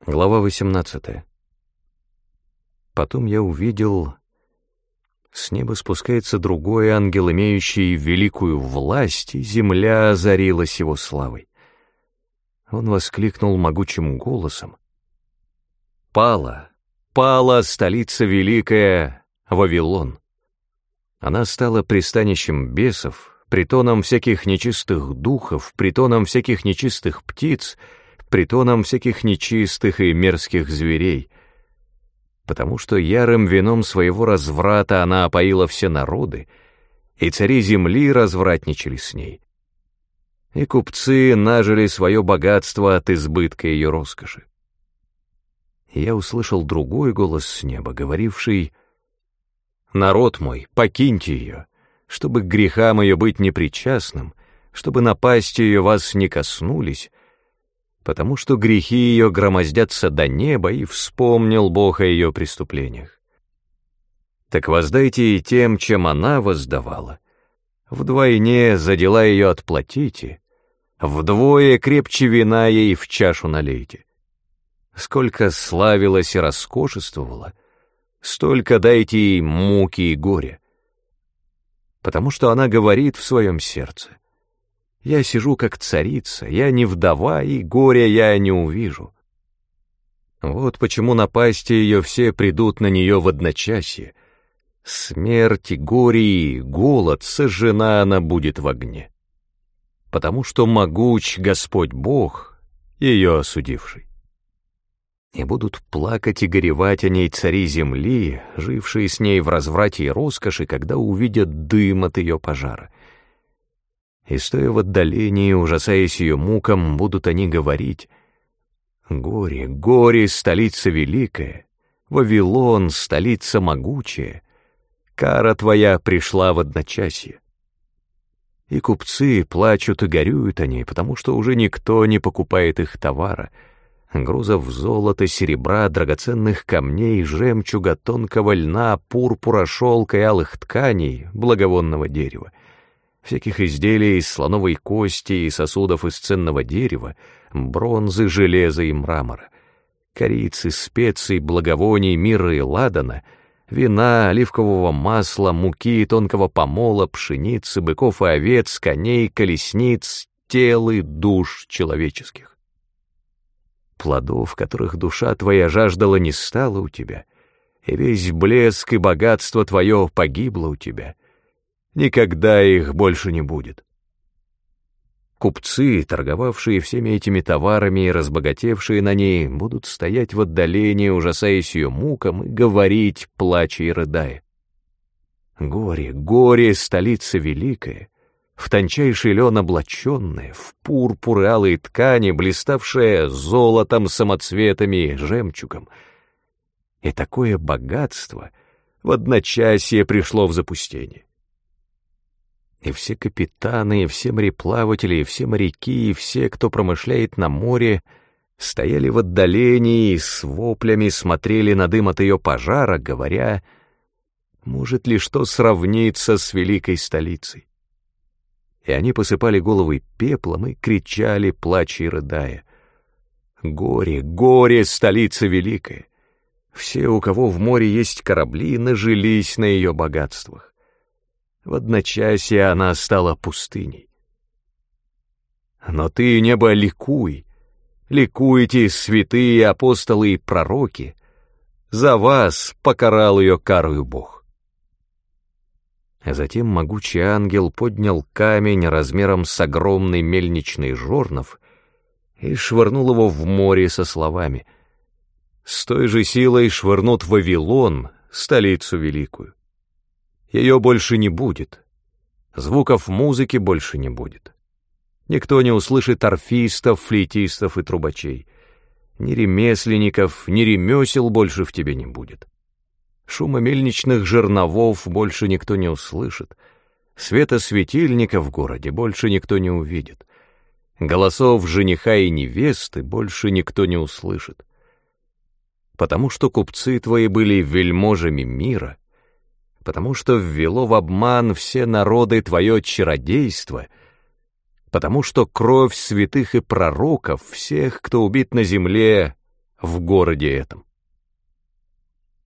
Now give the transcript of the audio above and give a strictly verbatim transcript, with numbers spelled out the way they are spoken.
Глава восемнадцатая. Потом я увидел, с неба спускается другой ангел, имеющий великую власть, и земля озарилась его славой. Он воскликнул могучим голосом: «Пала, пала столица великая, Вавилон! Она стала пристанищем бесов, притоном всяких нечистых духов, притоном всяких нечистых птиц, притоном всяких нечистых и мерзких зверей, потому что ярым вином своего разврата она опоила все народы, и цари земли развратничали с ней, и купцы нажили свое богатство от избытка ее роскоши». Я услышал другой голос с неба, говоривший: «Народ мой, покиньте ее, чтобы к грехам ее быть непричастным, чтобы напасти ее вас не коснулись, потому что грехи ее громоздятся до неба, и вспомнил Бог о ее преступлениях. Так воздайте и тем, чем она воздавала, вдвойне за дела ее отплатите, вдвое крепче вина ей в чашу налейте. Сколько славилась и роскошествовала, столько дайте ей муки и горя, потому что она говорит в своем сердце: я сижу как царица, я не вдова, и горя я не увижу. Вот почему напасти ее все придут на нее в одночасье. Смерть, горе и голод сожжена она будет в огне. Потому что могуч Господь Бог, ее осудивший. И будут плакать и горевать о ней цари земли, жившие с ней в разврате и роскоши, когда увидят дым от ее пожара. И, стоя в отдалении, ужасаясь ее мукам, будут они говорить: «Горе, горе, столица великая, Вавилон, столица могучая, кара твоя пришла в одночасье». И купцы плачут и горюют о ней, потому что уже никто не покупает их товара, грузов золота, серебра, драгоценных камней, жемчуга, тонкого льна, пурпура, шелка и алых тканей, благовонного дерева, всяких изделий из слоновой кости и сосудов из ценного дерева, бронзы, железа и мрамора, корицы, специй, благовоний, мирра и ладана, вина, оливкового масла, муки, тонкого помола, пшеницы, быков и овец, коней, колесниц, тел и душ человеческих. Плодов, которых душа твоя жаждала, не стало у тебя, и весь блеск и богатство твое погибло у тебя. Никогда их больше не будет. Купцы, торговавшие всеми этими товарами и разбогатевшие на ней, будут стоять в отдалении, ужасаясь ее мукам, и говорить, плача и рыдая: «Горе, горе, столица великая, в тончайший лен облаченная, в пурпур и алые ткани, блиставшая золотом, самоцветами и жемчугом. И такое богатство в одночасье пришло в запустение. И все капитаны, и все мореплаватели, и все моряки, и все, кто промышляет на море, стояли в отдалении и с воплями смотрели на дым от ее пожара, говоря: может ли что сравниться с великой столицей? И они посыпали головы пеплом и кричали, плача и рыдая: горе, горе, столица великая! Все, у кого в море есть корабли, нажились на ее богатствах. В одночасье она стала пустыней. Но ты, небо, ликуй, ликуйте, святые апостолы и пророки, за вас покарал ее карою Бог». А затем могучий ангел поднял камень размером с огромный мельничный жорнов и швырнул его в море со словами: «С той же силой швырнут в Вавилон, столицу великую. Ее больше не будет, звуков музыки больше не будет. Никто не услышит арфистов, флейтистов и трубачей. Ни ремесленников, ни ремесел больше в тебе не будет. Шума мельничных жерновов больше никто не услышит. Света светильника в городе больше никто не увидит. Голосов жениха и невесты больше никто не услышит. Потому что купцы твои были вельможами мира, потому что ввело в обман все народы твое чародейство, потому что кровь святых и пророков, всех, кто убит на земле, в городе этом.